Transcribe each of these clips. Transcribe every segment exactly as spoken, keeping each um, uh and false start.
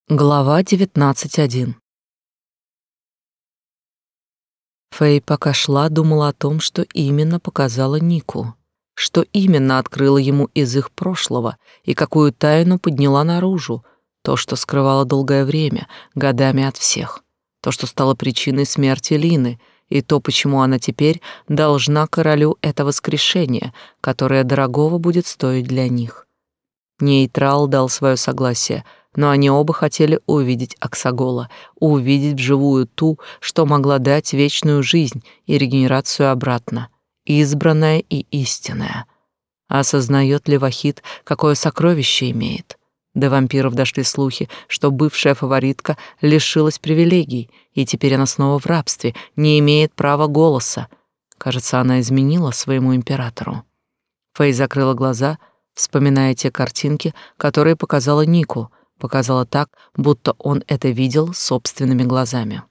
Глава девятнадцать один. Фэй, пока шла, думала о том, что именно показала Нику, что именно открыла ему из их прошлого и какую тайну подняла наружу, то, что скрывала долгое время, годами от всех, то, что стало причиной смерти Лины, и то, почему она теперь должна королю это воскрешение, которое дорогого будет стоить для них. Нейтрал дал свое согласие, но они оба хотели увидеть Аксагола, увидеть вживую ту, что могла дать вечную жизнь и регенерацию обратно, избранная и истинная. Осознает ли Вахид, какое сокровище имеет? До вампиров дошли слухи, что бывшая фаворитка лишилась привилегий, и теперь она снова в рабстве, не имеет права голоса. Кажется, она изменила своему императору. Фэй закрыла глаза, вспоминая те картинки, которые показала Нику, показала так, будто он это видел собственными глазами.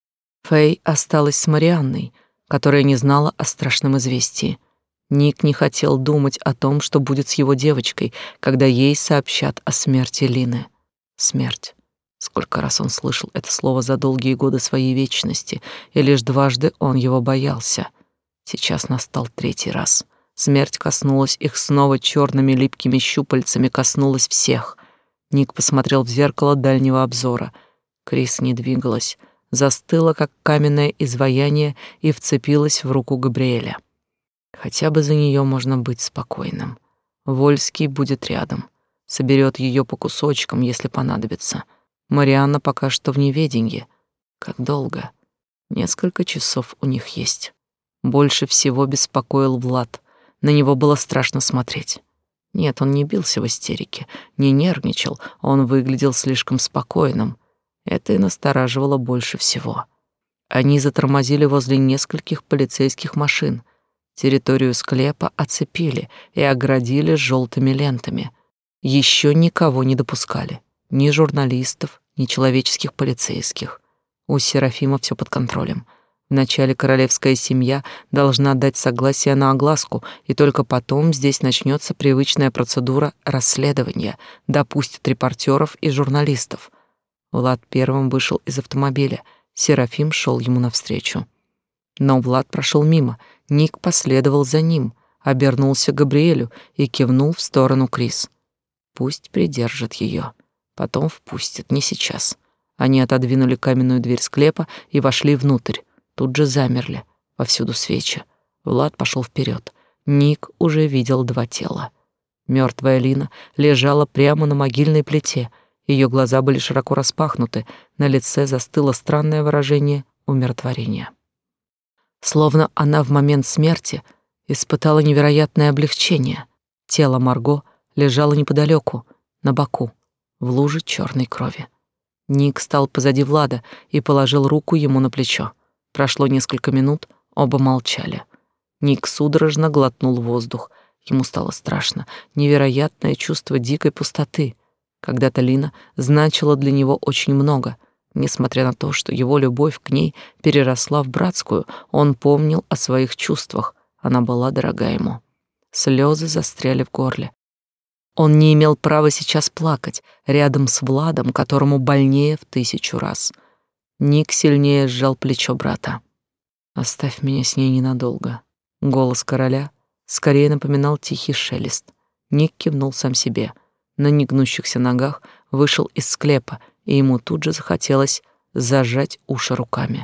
Фэй осталась с Марианной, которая не знала о страшном известии. Ник не хотел думать о том, что будет с его девочкой, когда ей сообщат о смерти Лины. Смерть. Сколько раз он слышал это слово за долгие годы своей вечности, и лишь дважды он его боялся. Сейчас настал третий раз. Смерть коснулась их снова черными липкими щупальцами, коснулась всех. Ник посмотрел в зеркало дальнего обзора. Крис не двигалась, застыла, как каменное изваяние, и вцепилась в руку Габриэля. Хотя бы за нее можно быть спокойным. Вольский будет рядом, соберет ее по кусочкам, если понадобится. Марианна пока что в неведенье. Как долго? Несколько часов у них есть. Больше всего беспокоил Влад. На него было страшно смотреть. Нет, он не бился в истерике, не нервничал, он выглядел слишком спокойным. Это и настораживало больше всего. Они затормозили возле нескольких полицейских машин. Территорию склепа оцепили и оградили желтыми лентами. Еще никого не допускали. Ни журналистов, ни человеческих полицейских. У Серафима все под контролем. Вначале королевская семья должна дать согласие на огласку, и только потом здесь начнется привычная процедура расследования, допустят репортеров и журналистов. Влад первым вышел из автомобиля, Серафим шел ему навстречу. Но Влад прошел мимо, Ник последовал за ним, обернулся к Габриэлю и кивнул в сторону Крис. Пусть придержит ее, потом впустит, не сейчас. Они отодвинули каменную дверь склепа и вошли внутрь. Тут же замерли, повсюду свечи. Влад пошел вперед. Ник уже видел два тела. Мертвая Лина лежала прямо на могильной плите. Ее глаза были широко распахнуты, на лице застыло странное выражение умиротворения. Словно она в момент смерти испытала невероятное облегчение. Тело Марго лежало неподалеку, на боку, в луже черной крови. Ник стал позади Влада и положил руку ему на плечо. Прошло несколько минут, оба молчали. Ник судорожно глотнул воздух. Ему стало страшно, невероятное чувство дикой пустоты. Когда-то Лина значила для него очень много. Несмотря на то, что его любовь к ней переросла в братскую, он помнил о своих чувствах. Она была дорога ему. Слезы застряли в горле. Он не имел права сейчас плакать рядом с Владом, которому больнее в тысячу раз. Ник сильнее сжал плечо брата. «Оставь меня с ней ненадолго». Голос короля скорее напоминал тихий шелест. Ник кивнул сам себе. На негнущихся ногах вышел из склепа, и ему тут же захотелось зажать уши руками.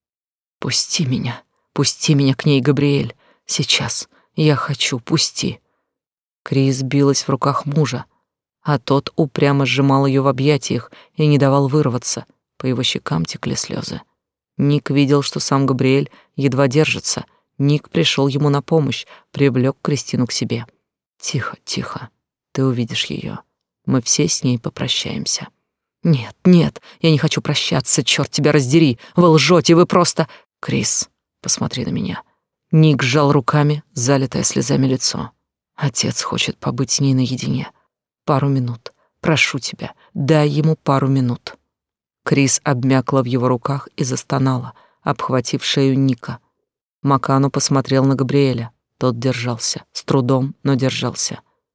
«Пусти меня, пусти меня к ней, Габриэль. Сейчас. Я хочу, пусти». Крис билась в руках мужа, а тот упрямо сжимал ее в объятиях и не давал вырваться. По его щекам текли слезы. Ник видел, что сам Габриэль едва держится. Ник пришел ему на помощь, привлек Кристину к себе. «Тихо, тихо. Ты увидишь ее. Мы все с ней попрощаемся». «Нет, нет, я не хочу прощаться, черт тебя раздери. Вы лжете, вы просто...» «Крис, посмотри на меня». Ник сжал руками залитое слезами лицо. «Отец хочет побыть с ней наедине. Пару минут. Прошу тебя, дай ему пару минут». Крис обмякла в его руках и застонала, обхватив шею Ника. Макану посмотрел на Габриэля. Тот держался, с трудом, но держался.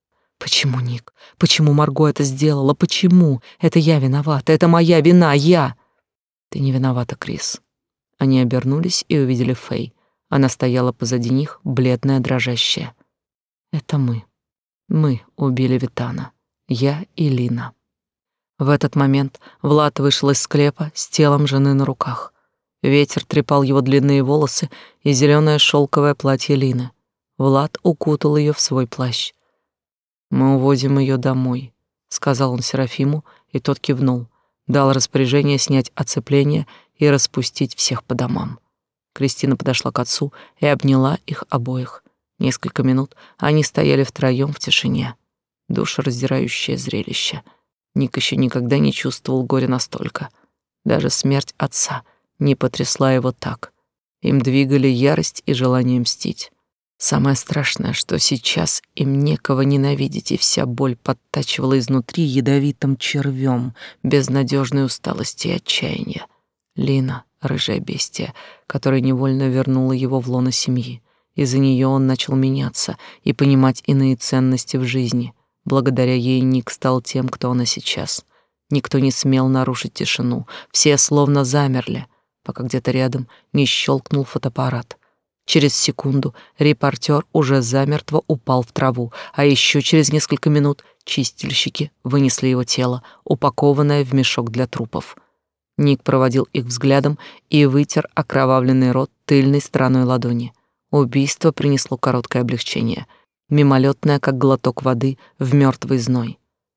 Почему, Ник? Почему Марго это сделала? Почему? Это я виновата, это моя вина, я. Ты не виновата, Крис. Они обернулись и увидели Фэй. Она стояла позади них, бледная, дрожащая. Это мы. Мы убили Витана. Я и Лина. В этот момент Влад вышел из склепа с телом жены на руках. Ветер трепал его длинные волосы и зеленое шелковое платье Лины. Влад укутал ее в свой плащ. «Мы увозим ее домой», — сказал он Серафиму, и тот кивнул, дал распоряжение снять оцепление и распустить всех по домам. Кристина подошла к отцу и обняла их обоих. Несколько минут они стояли втроем в тишине. Душераздирающее зрелище. Ник еще никогда не чувствовал горя настолько. Даже смерть отца не потрясла его так. Им двигали ярость и желание мстить. Самое страшное, что сейчас им некого ненавидеть, и вся боль подтачивала изнутри ядовитым червем, безнадежной усталости и отчаяния. Лина, рыжая бестия, которая невольно вернула его в лоно семьи. Из-за нее он начал меняться и понимать иные ценности в жизни. Благодаря ей Ник стал тем, кто он и сейчас. Никто не смел нарушить тишину, все словно замерли, пока где-то рядом не щелкнул фотоаппарат. Через секунду репортер уже замертво упал в траву, а еще через несколько минут чистильщики вынесли его тело, упакованное в мешок для трупов. Ник проводил их взглядом и вытер окровавленный рот тыльной стороной ладони. Убийство принесло короткое облегчение, мимолетное, как глоток воды в мертвый зной.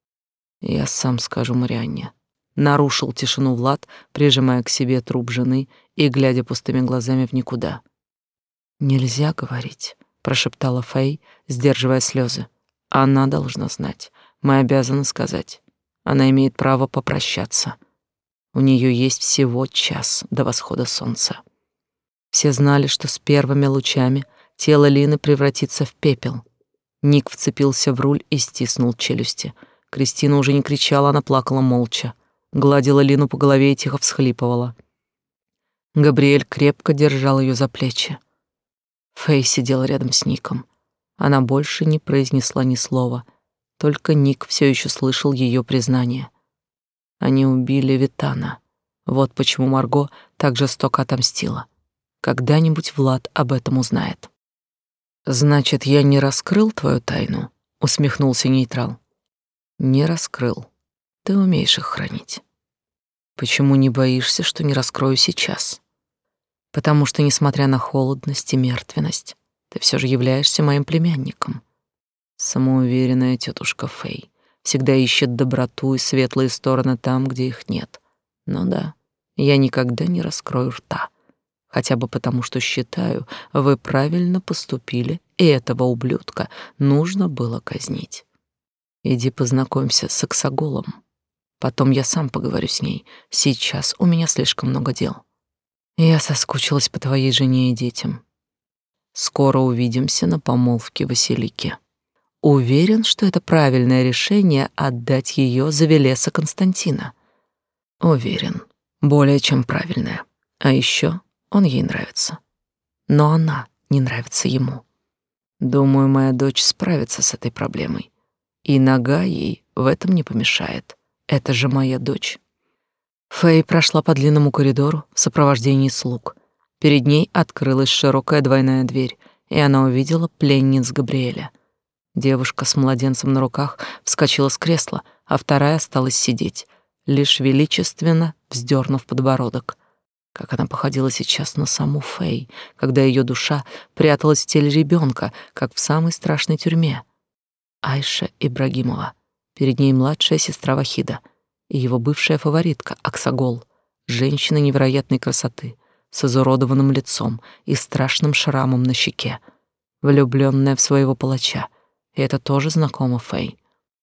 «Я сам скажу Марианне», — нарушил тишину Влад, прижимая к себе труп жены и глядя пустыми глазами в никуда. «Нельзя говорить», — прошептала Фэй, сдерживая слезы. «Она должна знать. Мы обязаны сказать. Она имеет право попрощаться. У нее есть всего час до восхода солнца». Все знали, что с первыми лучами тело Лины превратится в пепел. Ник вцепился в руль и стиснул челюсти. Кристина уже не кричала, она плакала молча. Гладила Лину по голове и тихо всхлипывала. Габриэль крепко держал ее за плечи. Фэй сидела рядом с Ником. Она больше не произнесла ни слова, только Ник все еще слышал ее признание. Они убили Витана. Вот почему Марго так жестоко отомстила. Когда-нибудь Влад об этом узнает. «Значит, я не раскрыл твою тайну?» — усмехнулся нейтрал. «Не раскрыл. Ты умеешь их хранить. Почему не боишься, что не раскрою сейчас?» «Потому что, несмотря на холодность и мертвенность, ты все же являешься моим племянником». Самоуверенная тетушка Фэй всегда ищет доброту и светлые стороны там, где их нет. Но да, я никогда не раскрою рта. Хотя бы потому, что считаю, вы правильно поступили, и этого ублюдка нужно было казнить. Иди познакомься с Аксаголом. Потом я сам поговорю с ней. Сейчас у меня слишком много дел. Я соскучилась по твоей жене и детям. Скоро увидимся на помолвке Василики. Уверен, что это правильное решение отдать ее за Велеса Константина. Уверен, более чем правильное. А еще он ей нравится. Но она не нравится ему. Думаю, моя дочь справится с этой проблемой. И нога ей в этом не помешает. Это же моя дочь. Фэй прошла по длинному коридору в сопровождении слуг. Перед ней открылась широкая двойная дверь, и она увидела пленниц Габриэля. Девушка с младенцем на руках вскочила с кресла, а вторая осталась сидеть, лишь величественно вздернув подбородок. Как она походила сейчас на саму Фэй, когда ее душа пряталась в теле ребенка, как в самой страшной тюрьме. Айша Ибрагимова. Перед ней младшая сестра Вахида и его бывшая фаворитка Аксагол, женщина невероятной красоты, с изуродованным лицом и страшным шрамом на щеке, влюбленная в своего палача, и это тоже знакомо Фэй.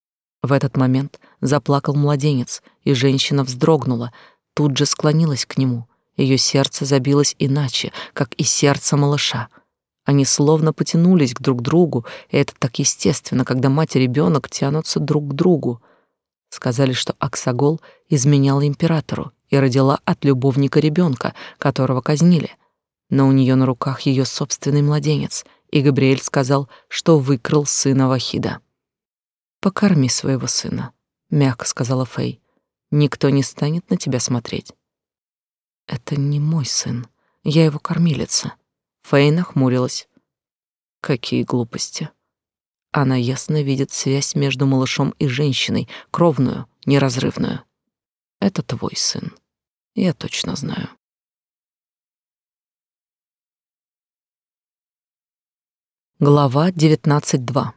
В этот момент заплакал младенец, и женщина вздрогнула, тут же склонилась к нему. Ее сердце забилось иначе, как и сердце малыша. Они словно потянулись к друг другу, и это так естественно, когда мать и ребенок тянутся друг к другу. Сказали, что Аксагол изменяла императору и родила от любовника ребенка, которого казнили. Но у нее на руках ее собственный младенец, и Габриэль сказал, что выкрал сына Вахида. Покорми своего сына, мягко сказала Фэй. Никто не станет на тебя смотреть. Это не мой сын. Я его кормилица. Фэй нахмурилась. Какие глупости. Она ясно видит связь между малышом и женщиной, кровную, неразрывную. Это твой сын. Я точно знаю. Глава девятнадцать два.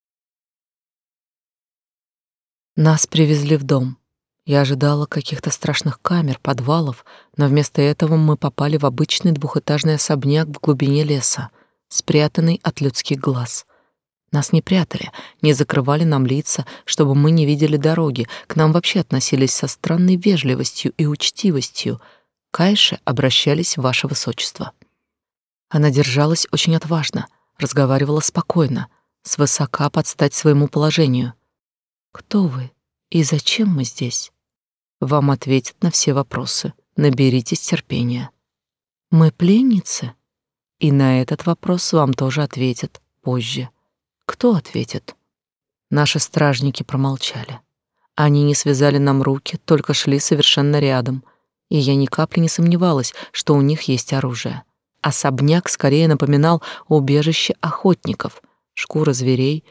Нас привезли в дом. Я ожидала каких-то страшных камер, подвалов, но вместо этого мы попали в обычный двухэтажный особняк в глубине леса, спрятанный от людских глаз. Нас не прятали, не закрывали нам лица, чтобы мы не видели дороги. К нам вообще относились со странной вежливостью и учтивостью. К Айше обращались «Ваше Высочество». Она держалась очень отважно, разговаривала спокойно, свысока под стать своему положению. «Кто вы и зачем мы здесь?» «Вам ответят на все вопросы. Наберитесь терпения». «Мы пленницы?» «И на этот вопрос вам тоже ответят позже». «Кто ответит?» Наши стражники промолчали. Они не связали нам руки, только шли совершенно рядом, и я ни капли не сомневалась, что у них есть оружие. Особняк скорее напоминал убежище охотников, шкуры зверей,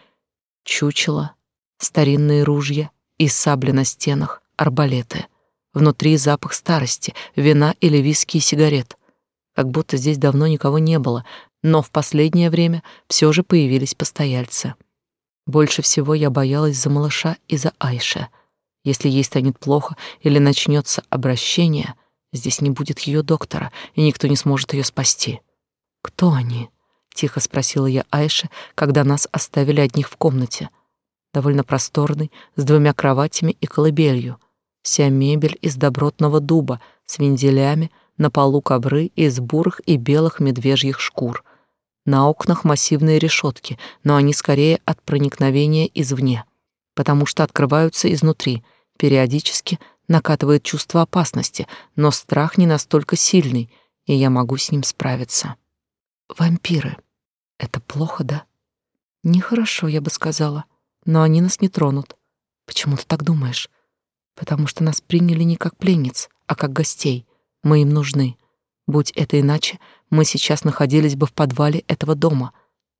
чучела, старинные ружья и сабли на стенах, арбалеты. Внутри запах старости, вина или виски и сигарет. Как будто здесь давно никого не было, но в последнее время все же появились постояльцы. Больше всего я боялась за малыша и за Айше. Если ей станет плохо или начнется обращение, здесь не будет ее доктора, и никто не сможет ее спасти. «Кто они?» — тихо спросила я Айше, когда нас оставили одних в комнате. Довольно просторный, с двумя кроватями и колыбелью. Вся мебель из добротного дуба, с венделями, на полу ковры из бурых и белых медвежьих шкур. На окнах массивные решетки, но они скорее от проникновения извне, потому что открываются изнутри. Периодически накатывает чувство опасности, но страх не настолько сильный, и я могу с ним справиться. Вампиры. Это плохо, да? Нехорошо, я бы сказала, но они нас не тронут. Почему ты так думаешь? Потому что нас приняли не как пленниц, а как гостей. Мы им нужны. Будь это иначе, мы сейчас находились бы в подвале этого дома.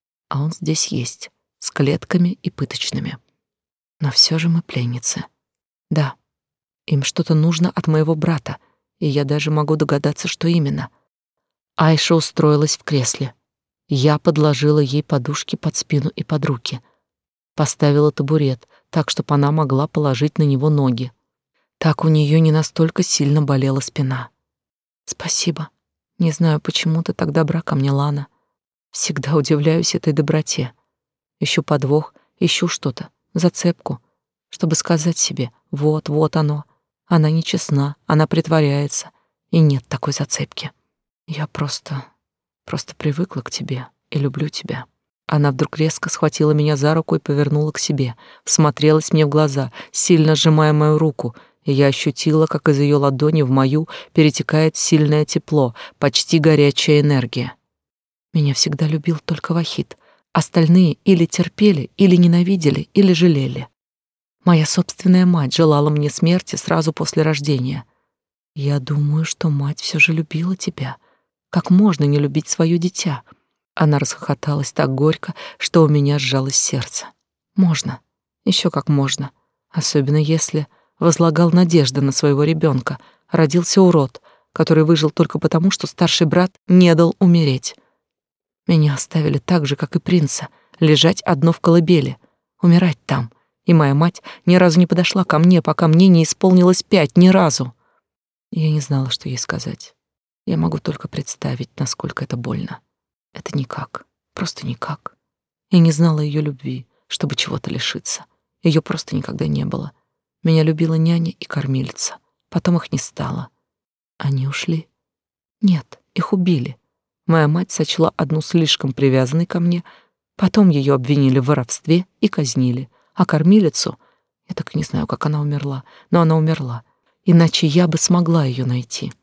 А он здесь есть, с клетками и пыточными. Но все же мы пленницы. Да, им что-то нужно от моего брата, и я даже могу догадаться, что именно. Айша устроилась в кресле. Я подложила ей подушки под спину и под руки. Поставила табурет, так, чтобы она могла положить на него ноги. Так у нее не настолько сильно болела спина. Спасибо. Не знаю, почему ты так добра ко мне, Лана. Всегда удивляюсь этой доброте. Ищу подвох, ищу что-то, зацепку, чтобы сказать себе: вот, вот оно. Она нечестна, она притворяется, и нет такой зацепки. Я просто, просто привыкла к тебе и люблю тебя. Она вдруг резко схватила меня за руку и повернула к себе, всмотрелась мне в глаза, сильно сжимая мою руку, и я ощутила, как из ее ладони в мою перетекает сильное тепло, почти горячая энергия. Меня всегда любил только Вахид. Остальные или терпели, или ненавидели, или жалели. Моя собственная мать желала мне смерти сразу после рождения. Я думаю, что мать все же любила тебя. Как можно не любить свое дитя? Она расхохоталась так горько, что у меня сжалось сердце. Можно, еще как можно, особенно если возлагал надежды на своего ребенка. Родился урод, который выжил только потому, что старший брат не дал умереть. Меня оставили так же, как и принца, лежать одно в колыбели, умирать там. И моя мать ни разу не подошла ко мне, пока мне не исполнилось пять, ни разу. Я не знала, что ей сказать. Я могу только представить, насколько это больно. Это никак, просто никак. Я не знала ее любви, чтобы чего-то лишиться. Ее просто никогда не было. Меня любила няня и кормилица. Потом их не стало. Они ушли? Нет, их убили. Моя мать сочла одну слишком привязанной ко мне, потом ее обвинили в воровстве и казнили. А кормилицу, я так и не знаю, как она умерла, но она умерла, иначе я бы смогла ее найти.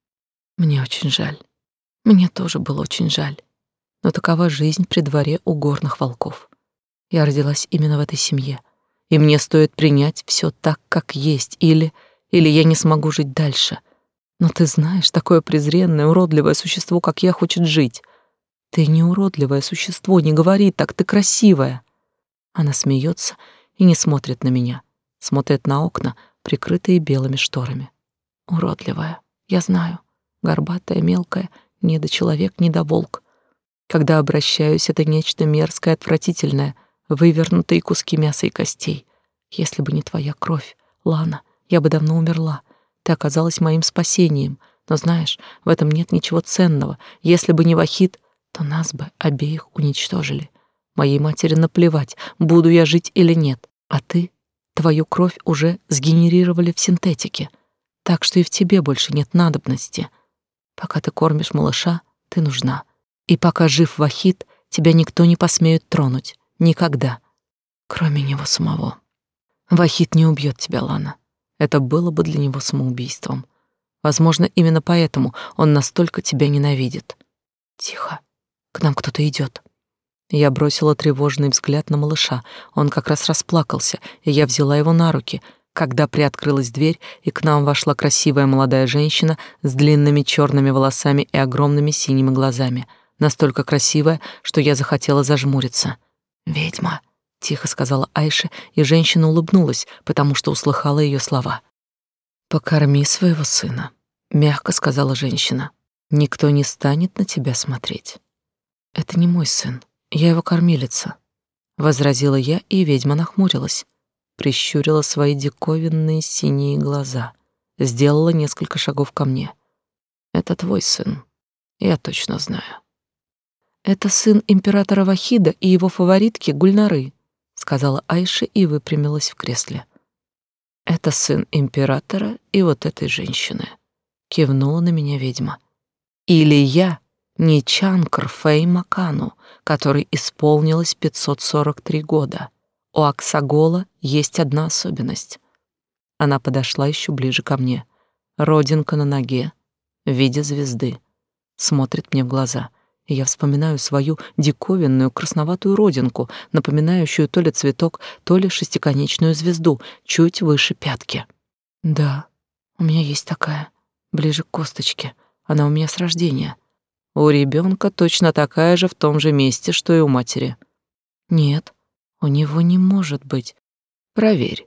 Мне очень жаль. Мне тоже было очень жаль. Но такова жизнь при дворе у горных волков. Я родилась именно в этой семье, и мне стоит принять все так, как есть, или... или я не смогу жить дальше. Но ты знаешь, такое презренное, уродливое существо, как я, хочет жить. Ты не уродливое существо, не говори так, ты красивая. Она смеется и не смотрит на меня, смотрит на окна, прикрытые белыми шторами. Уродливая, я знаю, горбатая, мелкая, недочеловек, недоволк. Когда обращаюсь, это нечто мерзкое, отвратительное, вывернутые куски мяса и костей. Если бы не твоя кровь, Лана, я бы давно умерла. Ты оказалась моим спасением. Но знаешь, в этом нет ничего ценного. Если бы не Вахид, то нас бы обеих уничтожили. Моей матери наплевать, буду я жить или нет. А ты, твою кровь уже сгенерировали в синтетике. Так что и в тебе больше нет надобности. Пока ты кормишь малыша, ты нужна. И пока жив Вахид, тебя никто не посмеет тронуть. Никогда. Кроме него самого. Вахид не убьет тебя, Лана. Это было бы для него самоубийством. Возможно, именно поэтому он настолько тебя ненавидит. Тихо. К нам кто-то идет. Я бросила тревожный взгляд на малыша. Он как раз расплакался, и я взяла его на руки, когда приоткрылась дверь, и к нам вошла красивая молодая женщина с длинными черными волосами и огромными синими глазами. Настолько красивая, что я захотела зажмуриться. «Ведьма», — тихо сказала Айша, и женщина улыбнулась, потому что услыхала ее слова. «Покорми своего сына», — мягко сказала женщина. «Никто не станет на тебя смотреть». «Это не мой сын, я его кормилица», — возразила я, и ведьма нахмурилась, прищурила свои диковинные синие глаза, сделала несколько шагов ко мне. «Это твой сын, я точно знаю». «Это сын императора Вахида и его фаворитки Гульнары», — сказала Айша и выпрямилась в кресле. «Это сын императора и вот этой женщины», — кивнула на меня ведьма. «Или я не Чанкр Фэй Макану, которой исполнилось пятьсот сорок три года. У Аксагола есть одна особенность». Она подошла еще ближе ко мне. Родинка на ноге в виде звезды. Смотрит мне в глаза, и я вспоминаю свою диковинную красноватую родинку, напоминающую то ли цветок, то ли шестиконечную звезду, чуть выше пятки. «Да, у меня есть такая, ближе к косточке. Она у меня с рождения». «У ребенка точно такая же в том же месте, что и у матери». «Нет, у него не может быть. Проверь».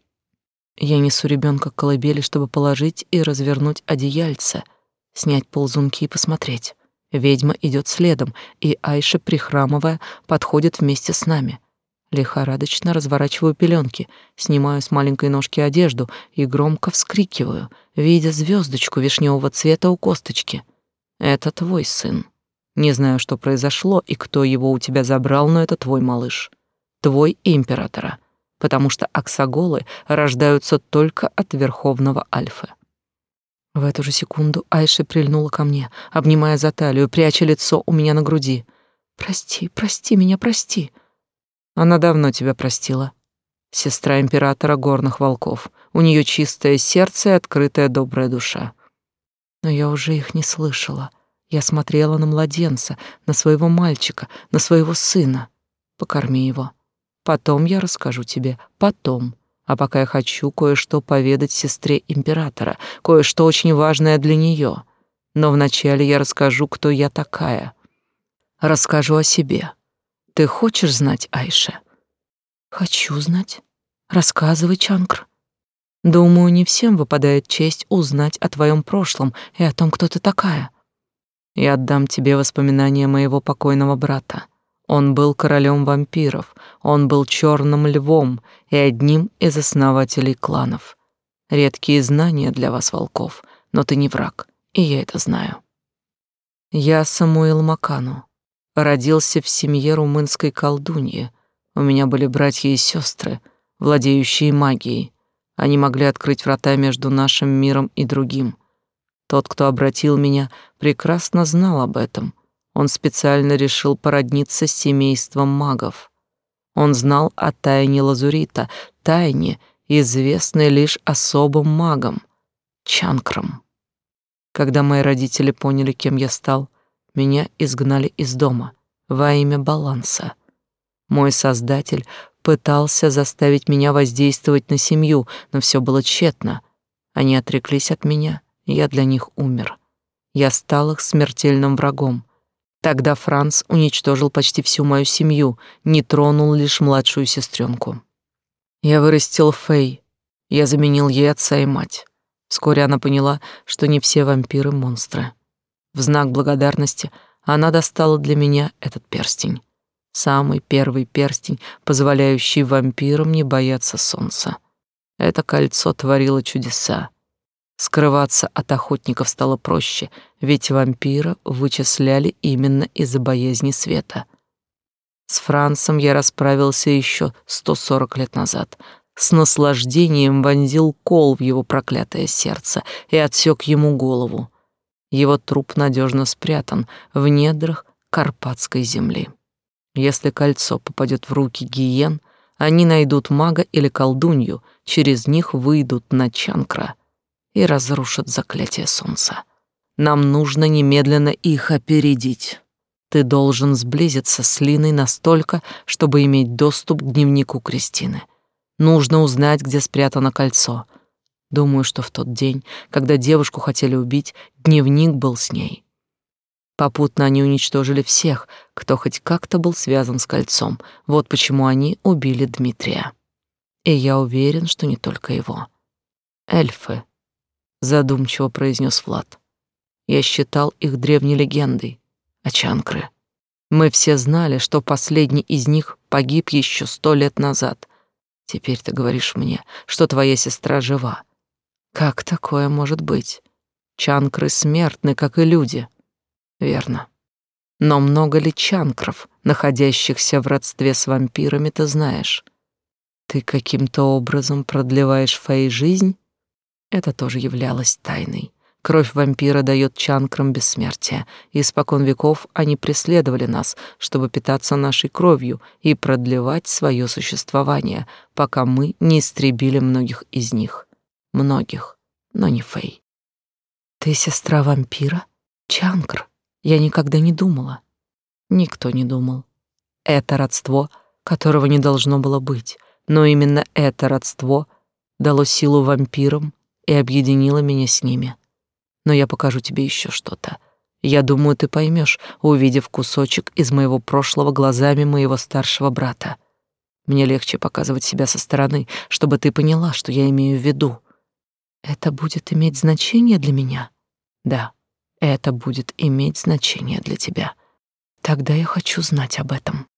Я несу ребенка к колыбели, чтобы положить и развернуть одеяльце, снять ползунки и посмотреть. Ведьма идет следом, и Айша, прихрамывая, подходит вместе с нами. Лихорадочно разворачиваю пеленки, снимаю с маленькой ножки одежду и громко вскрикиваю, видя звездочку вишневого цвета у косточки. «Это твой сын. Не знаю, что произошло и кто его у тебя забрал, но это твой малыш. Твой и императора, потому что аксаголы рождаются только от верховного альфы». В эту же секунду Айша прильнула ко мне, обнимая за талию, пряча лицо у меня на груди. «Прости, прости меня, прости». Она давно тебя простила. Сестра императора горных волков. У нее чистое сердце и открытая добрая душа. Но я уже их не слышала. Я смотрела на младенца, на своего мальчика, на своего сына. Покорми его. Потом я расскажу тебе. Потом. А пока я хочу кое-что поведать сестре императора, кое-что очень важное для нее. Но вначале я расскажу, кто я такая. Расскажу о себе. Ты хочешь знать, Айша? Хочу знать. Рассказывай, Чанкр. Думаю, не всем выпадает честь узнать о твоем прошлом и о том, кто ты такая. Я отдам тебе воспоминания моего покойного брата. Он был королем вампиров, он был черным львом и одним из основателей кланов. Редкие знания для вас, волков, но ты не враг, и я это знаю. Я Самуил Макану. Родился в семье румынской колдуньи. У меня были братья и сестры, владеющие магией. Они могли открыть врата между нашим миром и другим. Тот, кто обратил меня, прекрасно знал об этом. Он специально решил породниться с семейством магов. Он знал о тайне Лазурита, тайне, известной лишь особым магам, Чанкрам. Когда мои родители поняли, кем я стал, меня изгнали из дома во имя баланса. Мой создатель пытался заставить меня воздействовать на семью, но все было тщетно. Они отреклись от меня, и я для них умер. Я стал их смертельным врагом. Тогда Франц уничтожил почти всю мою семью, не тронул лишь младшую сестренку. Я вырастил Фэй, я заменил ей отца и мать. Вскоре она поняла, что не все вампиры — монстры. В знак благодарности она достала для меня этот перстень. Самый первый перстень, позволяющий вампирам не бояться солнца. Это кольцо творило чудеса. Скрываться от охотников стало проще, ведь вампира вычисляли именно из-за боязни света. С Францем я расправился еще сто сорок лет назад. С наслаждением вонзил кол в его проклятое сердце и отсек ему голову. Его труп надежно спрятан в недрах Карпатской земли. Если кольцо попадет в руки гиен, они найдут мага или колдунью, через них выйдут на Чанкра и разрушат заклятие солнца. Нам нужно немедленно их опередить. Ты должен сблизиться с Линой настолько, чтобы иметь доступ к дневнику Кристины. Нужно узнать, где спрятано кольцо. Думаю, что в тот день, когда девушку хотели убить, дневник был с ней. Попутно они уничтожили всех, кто хоть как-то был связан с кольцом. Вот почему они убили Дмитрия. И я уверен, что не только его. Эльфы, задумчиво произнес Влад. Я считал их древней легендой. А Чанкры? Мы все знали, что последний из них погиб еще сто лет назад. Теперь ты говоришь мне, что твоя сестра жива. Как такое может быть? Чанкры смертны, как и люди. Верно. Но много ли чанкров, находящихся в родстве с вампирами, ты знаешь? Ты каким-то образом продлеваешь Фэй жизнь? Это тоже являлось тайной. Кровь вампира дает чанкрам бессмертие, и испокон веков они преследовали нас, чтобы питаться нашей кровью и продлевать свое существование, пока мы не истребили многих из них. Многих, но не Фэй. Ты сестра вампира? Чанкр? Я никогда не думала. Никто не думал. Это родство, которого не должно было быть, но именно это родство дало силу вампирам и объединило меня с ними. Но я покажу тебе еще что-то. Я думаю, ты поймешь, увидев кусочек из моего прошлого глазами моего старшего брата. Мне легче показывать себя со стороны, чтобы ты поняла, что я имею в виду. Это будет иметь значение для меня? Да, это будет иметь значение для тебя. Тогда я хочу знать об этом.